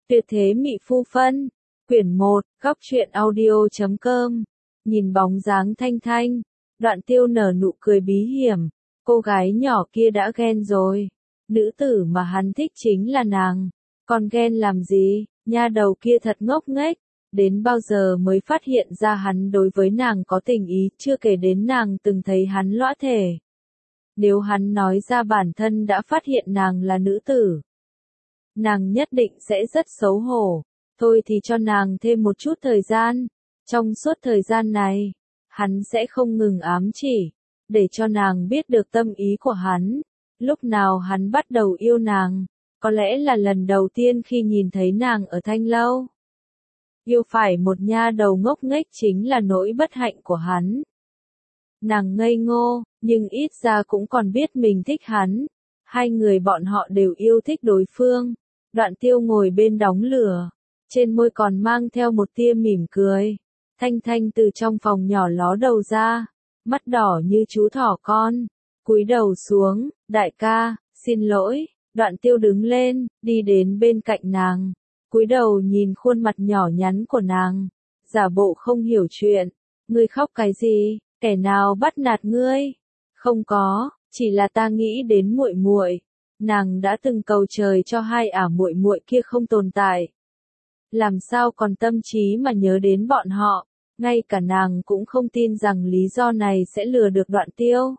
Tuyệt thế mị phu phân. Quyển 1, góc truyện audio.com. Nhìn bóng dáng Thanh Thanh, Đoạn Tiêu nở nụ cười bí hiểm. Cô gái nhỏ kia đã ghen rồi. Nữ tử mà hắn thích chính là nàng. Còn ghen làm gì, nha đầu kia thật ngốc nghếch. Đến bao giờ mới phát hiện ra hắn đối với nàng có tình ý, chưa kể đến nàng từng thấy hắn lõa thể. Nếu hắn nói ra bản thân đã phát hiện nàng là nữ tử, nàng nhất định sẽ rất xấu hổ. Thôi thì cho nàng thêm một chút thời gian. Trong suốt thời gian này, hắn sẽ không ngừng ám chỉ, để cho nàng biết được tâm ý của hắn. Lúc nào hắn bắt đầu yêu nàng, có lẽ là lần đầu tiên khi nhìn thấy nàng ở Thanh Lâu. Yêu phải một nha đầu ngốc nghếch chính là nỗi bất hạnh của hắn. Nàng ngây ngô, nhưng ít ra cũng còn biết mình thích hắn. Hai người bọn họ đều yêu thích đối phương. Đoạn Tiêu ngồi bên đống lửa, trên môi còn mang theo một tia mỉm cười. Thanh Thanh từ trong phòng nhỏ ló đầu ra, mắt đỏ như chú thỏ con, cúi đầu xuống. Đại ca, xin lỗi. Đoạn Tiêu đứng lên, đi đến bên cạnh nàng, cúi đầu nhìn khuôn mặt nhỏ nhắn của nàng, giả bộ không hiểu chuyện. Ngươi khóc cái gì? Kẻ nào bắt nạt ngươi? Không có, chỉ là ta nghĩ đến muội muội. Nàng đã từng cầu trời cho hai muội muội kia không tồn tại. Làm sao còn tâm trí mà nhớ đến bọn họ? Ngay cả nàng cũng không tin rằng lý do này sẽ lừa được Đoạn Tiêu.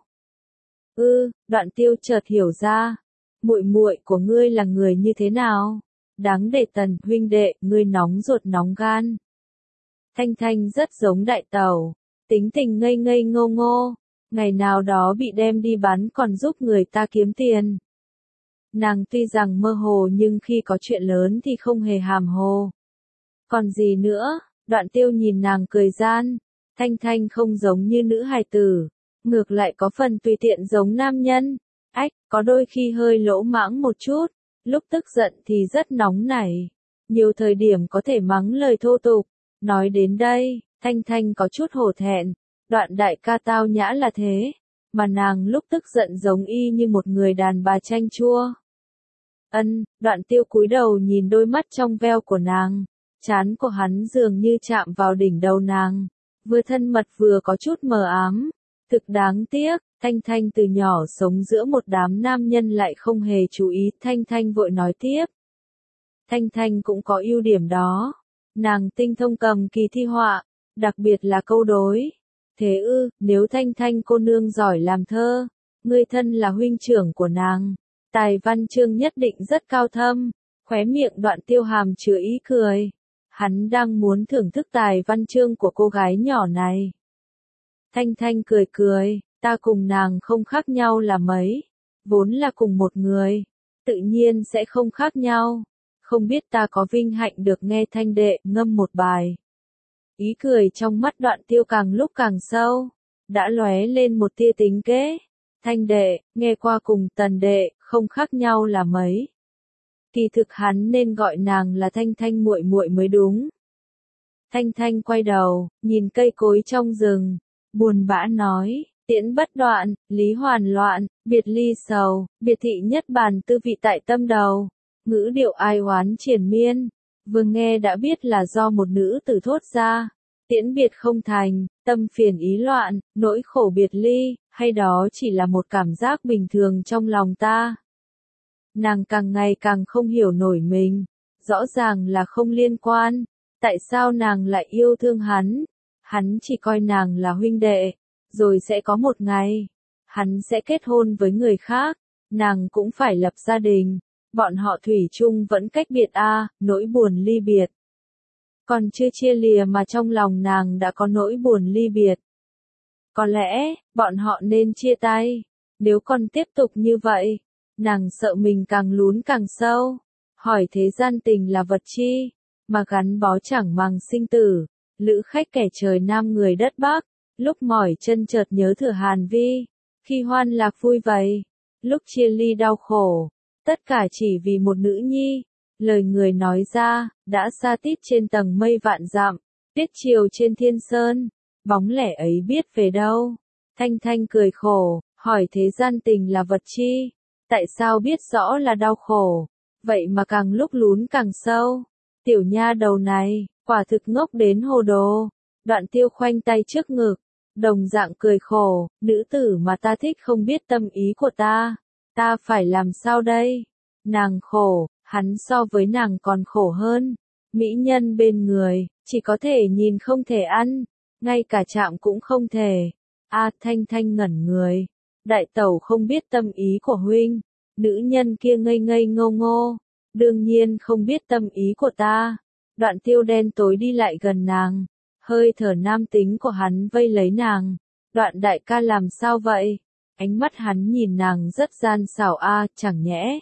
Đoạn Tiêu chợt hiểu ra, muội muội của ngươi là người như thế nào? Đáng để Tần huynh đệ, ngươi nóng ruột nóng gan. Thanh Thanh rất giống đại tẩu, tính tình ngây ngây ngô ngô, ngày nào đó bị đem đi bán còn giúp người ta kiếm tiền. Nàng tuy rằng mơ hồ nhưng khi có chuyện lớn thì không hề hàm hồ. Còn gì nữa? Đoạn Tiêu nhìn nàng cười gian. Thanh Thanh không giống như nữ hài tử, ngược lại có phần tùy tiện giống nam nhân. Có đôi khi hơi lỗ mãng một chút, lúc tức giận thì rất nóng nảy. Nhiều thời điểm có thể mắng lời thô tục. Nói đến đây, Thanh Thanh có chút hổ thẹn. Đoạn đại ca tao nhã là thế, mà nàng lúc tức giận giống y như một người đàn bà chanh chua. Đoạn Tiêu cúi đầu nhìn đôi mắt trong veo của nàng, trán của hắn dường như chạm vào đỉnh đầu nàng, vừa thân mật vừa có chút mờ ám. Thực đáng tiếc, Thanh Thanh từ nhỏ sống giữa một đám nam nhân lại không hề chú ý. Thanh Thanh vội nói tiếp. Thanh Thanh cũng có ưu điểm đó. Nàng tinh thông cầm kỳ thi họa, đặc biệt là câu đối. Thế nếu Thanh Thanh cô nương giỏi làm thơ, ngươi thân là huynh trưởng của nàng, tài văn chương nhất định rất cao thâm. Khóe miệng Đoạn Tiêu hàm chứa ý cười. Hắn đang muốn thưởng thức tài văn chương của cô gái nhỏ này. Thanh Thanh cười cười, ta cùng nàng không khác nhau là mấy, vốn là cùng một người, tự nhiên sẽ không khác nhau. Không biết ta có vinh hạnh được nghe Thanh đệ ngâm một bài. Ý cười trong mắt Đoạn Tiêu càng lúc càng sâu, đã lóe lên một tia tính kế. Thanh đệ, nghe qua cùng Tần đệ, không khác nhau là mấy. Kỳ thực hắn nên gọi nàng là Thanh Thanh muội muội mới đúng. Thanh Thanh quay đầu, nhìn cây cối trong rừng, buồn bã nói, tiễn bất đoạn, lý hoàn loạn, biệt ly sầu, biệt thị nhất bàn tư vị tại tâm đầu. Ngữ điệu ai oán triền miên, vừa nghe đã biết là do một nữ tử thốt ra. Tiễn biệt không thành, tâm phiền ý loạn, nỗi khổ biệt ly, hay đó chỉ là một cảm giác bình thường trong lòng ta? Nàng càng ngày càng không hiểu nổi mình, rõ ràng là không liên quan, tại sao nàng lại yêu thương hắn? Hắn chỉ coi nàng là huynh đệ, rồi sẽ có một ngày, hắn sẽ kết hôn với người khác, nàng cũng phải lập gia đình, bọn họ thủy chung vẫn cách biệt nỗi buồn ly biệt. Còn chưa chia lìa mà trong lòng nàng đã có nỗi buồn ly biệt. Có lẽ, bọn họ nên chia tay, nếu còn tiếp tục như vậy, nàng sợ mình càng lún càng sâu. Hỏi thế gian tình là vật chi, mà gắn bó chẳng màng sinh tử. Lữ khách kẻ trời Nam người đất Bắc, lúc mỏi chân chợt nhớ Thừa Hàn Vi, khi hoan lạc vui vầy, lúc chia ly đau khổ, tất cả chỉ vì một nữ nhi. Lời người nói ra, đã xa tít trên tầng mây vạn dặm, tiết chiều trên thiên sơn, bóng lẻ ấy biết về đâu. Thanh Thanh cười khổ, hỏi thế gian tình là vật chi, tại sao biết rõ là đau khổ, vậy mà càng lúc lún càng sâu. Tiểu nha đầu này, quả thực ngốc đến hồ đồ. Đoạn Tiêu khoanh tay trước ngực, đồng dạng cười khổ, nữ tử mà ta thích không biết tâm ý của ta phải làm sao đây? Nàng khổ, hắn so với nàng còn khổ hơn. Mỹ nhân bên người, chỉ có thể nhìn không thể ăn, ngay cả chạm cũng không thể. Thanh Thanh ngẩn người, đại tẩu không biết tâm ý của huynh. Nữ nhân kia ngây ngây ngô ngô, đương nhiên không biết tâm ý của ta. Đoạn Tiêu đen tối đi lại gần nàng, hơi thở nam tính của hắn vây lấy nàng. Đoạn đại ca làm sao vậy? Ánh mắt hắn nhìn nàng rất gian xảo chẳng nhẽ.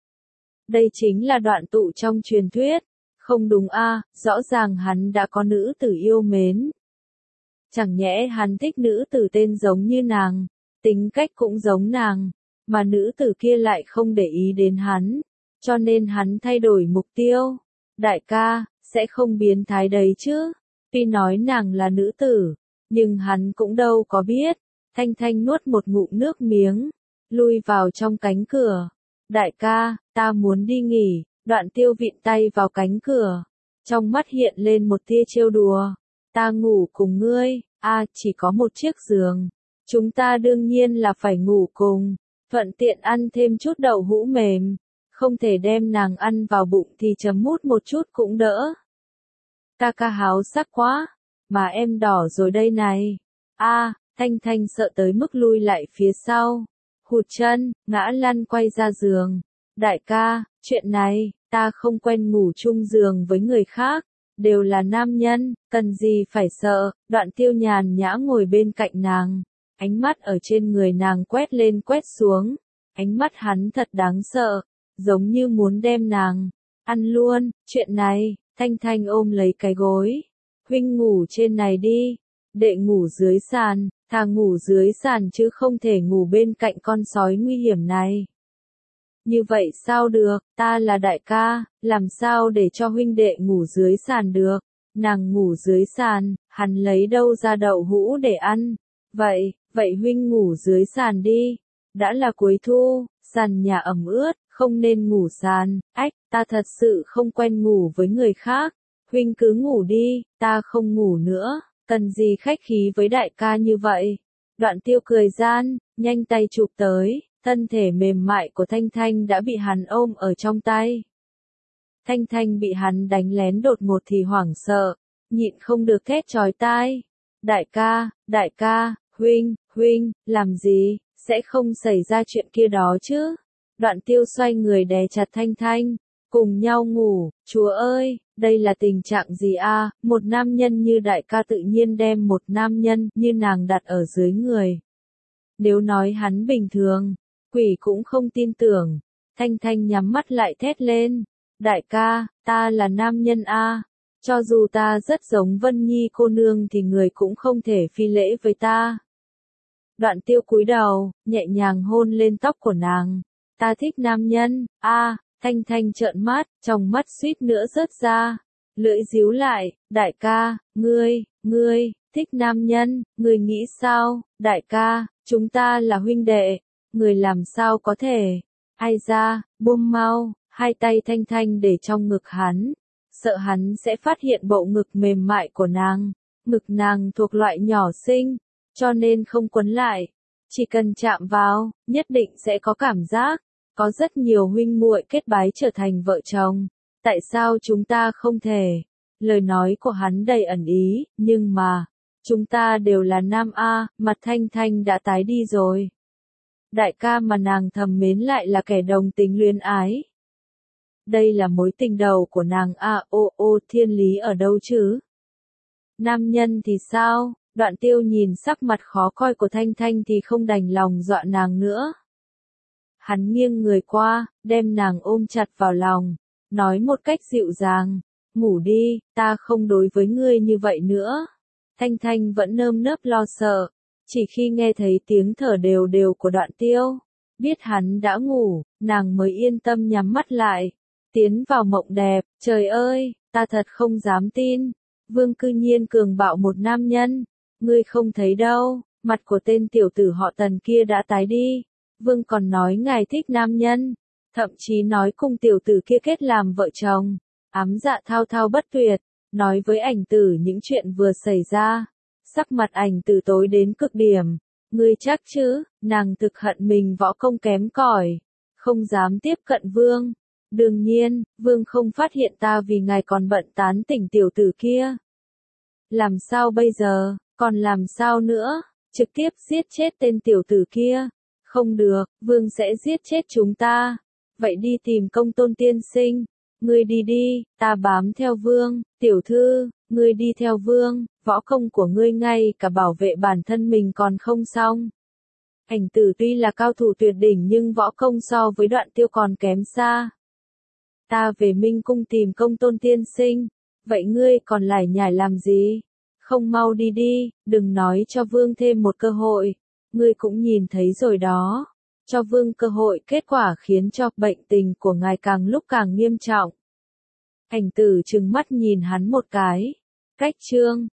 Đây chính là Đoạn Tụ trong truyền thuyết. Không đúng rõ ràng hắn đã có nữ tử yêu mến. Chẳng nhẽ hắn thích nữ tử tên giống như nàng, tính cách cũng giống nàng, mà nữ tử kia lại không để ý đến hắn, cho nên hắn thay đổi mục tiêu. Đại ca, sẽ không biến thái đấy chứ? Tuy nói nàng là nữ tử, nhưng hắn cũng đâu có biết. Thanh Thanh nuốt một ngụm nước miếng, lui vào trong cánh cửa. Đại ca, ta muốn đi nghỉ. Đoạn Tiêu vịn tay vào cánh cửa, trong mắt hiện lên một tia trêu đùa. Ta ngủ cùng ngươi, chỉ có một chiếc giường. Chúng ta đương nhiên là phải ngủ cùng, thuận tiện ăn thêm chút đậu hũ mềm. Không thể đem nàng ăn vào bụng thì chấm mút một chút cũng đỡ. Ca ca háo sắc quá, mà em đỏ rồi đây này. Thanh Thanh sợ tới mức lui lại phía sau, hụt chân, ngã lăn quay ra giường. Đại ca, chuyện này, ta không quen ngủ chung giường với người khác, đều là nam nhân, cần gì phải sợ. Đoạn Tiêu nhàn nhã ngồi bên cạnh nàng, ánh mắt ở trên người nàng quét lên quét xuống, ánh mắt hắn thật đáng sợ, giống như muốn đem nàng ăn luôn. Chuyện này, Thanh Thanh ôm lấy cái gối, huynh ngủ trên này đi, đệ ngủ dưới sàn, thà ngủ dưới sàn chứ không thể ngủ bên cạnh con sói nguy hiểm này. Như vậy sao được, ta là đại ca, làm sao để cho huynh đệ ngủ dưới sàn được? Nàng ngủ dưới sàn, hắn lấy đâu ra đậu hũ để ăn? Vậy huynh ngủ dưới sàn đi. Đã là cuối thu, sàn nhà ẩm ướt, không nên ngủ sàn. Ta thật sự không quen ngủ với người khác. Huynh cứ ngủ đi, ta không ngủ nữa. Cần gì khách khí với đại ca như vậy? Đoạn Tiêu cười gian, nhanh tay chụp tới. Thân thể mềm mại của Thanh Thanh đã bị hắn ôm ở trong tay. Thanh Thanh bị hắn đánh lén đột ngột thì hoảng sợ, nhịn không được thét chói tai. Đại ca, huynh, làm gì, sẽ không xảy ra chuyện kia đó chứ? Đoạn Tiêu xoay người đè chặt Thanh Thanh, cùng nhau ngủ. Chúa ơi, đây là tình trạng gì một nam nhân như đại ca tự nhiên đem một nam nhân như nàng đặt ở dưới người. Nếu nói hắn bình thường, quỷ cũng không tin tưởng. Thanh Thanh nhắm mắt lại thét lên. Đại ca, ta là nam nhân cho dù ta rất giống Vân Nhi cô nương thì người cũng không thể phi lễ với ta. Đoạn Tiêu cúi đầu, nhẹ nhàng hôn lên tóc của nàng. Ta thích nam nhân, Thanh Thanh trợn mắt, trong mắt suýt nữa rớt ra. Lưỡi díu lại, đại ca, ngươi, thích nam nhân, ngươi nghĩ sao? Đại ca, chúng ta là huynh đệ. Người làm sao có thể? Ai ra, buông mau. Hai tay Thanh Thanh để trong ngực hắn, sợ hắn sẽ phát hiện bộ ngực mềm mại của nàng. Ngực nàng thuộc loại nhỏ xinh, cho nên không quấn lại. Chỉ cần chạm vào, nhất định sẽ có cảm giác. Có rất nhiều huynh muội kết bái trở thành vợ chồng. Tại sao chúng ta không thể? Lời nói của hắn đầy ẩn ý, nhưng mà, chúng ta đều là nam mặt Thanh Thanh đã tái đi rồi. Đại ca mà nàng thầm mến lại là kẻ đồng tính luyến ái. Đây là mối tình đầu của nàng thiên lý ở đâu chứ? Nam nhân thì sao? Đoạn Tiêu nhìn sắc mặt khó coi của Thanh Thanh thì không đành lòng dọa nàng nữa. Hắn nghiêng người qua, đem nàng ôm chặt vào lòng, nói một cách dịu dàng, ngủ đi, ta không đối với ngươi như vậy nữa. Thanh Thanh vẫn nơm nớp lo sợ, chỉ khi nghe thấy tiếng thở đều đều của Đoạn Tiêu, biết hắn đã ngủ, nàng mới yên tâm nhắm mắt lại, tiến vào mộng đẹp. Trời ơi, ta thật không dám tin, Vương cư nhiên cường bạo một nam nhân, ngươi không thấy đâu, mặt của tên tiểu tử họ Tần kia đã tái đi. Vương còn nói ngài thích nam nhân, thậm chí nói cùng tiểu tử kia kết làm vợ chồng. Ám Dạ thao thao bất tuyệt, nói với Ảnh Tử những chuyện vừa xảy ra. Sắc mặt Ảnh Tử tối đến cực điểm. Ngươi chắc chứ? Nàng thực hận mình võ công kém cỏi, không dám tiếp cận Vương. Đương nhiên, Vương không phát hiện ta vì ngài còn bận tán tỉnh tiểu tử kia. Làm sao bây giờ, còn làm sao nữa? Trực tiếp giết chết tên tiểu tử kia. Không được, Vương sẽ giết chết chúng ta. Vậy đi tìm Công Tôn tiên sinh. Ngươi đi đi, ta bám theo Vương. Tiểu thư, ngươi đi theo Vương, võ công của ngươi ngay cả bảo vệ bản thân mình còn không xong. Ảnh Tử tuy là cao thủ tuyệt đỉnh nhưng võ công so với Đoạn Tiêu còn kém xa. Ta về Minh Cung tìm Công Tôn tiên sinh. Vậy ngươi còn lải nhải làm gì? Không mau đi đi, đừng nói cho Vương thêm một cơ hội. Ngươi cũng nhìn thấy rồi đó. Cho Vương cơ hội, kết quả khiến cho bệnh tình của ngài càng lúc càng nghiêm trọng. Ảnh Tử trừng mắt nhìn hắn một cái. Cách chương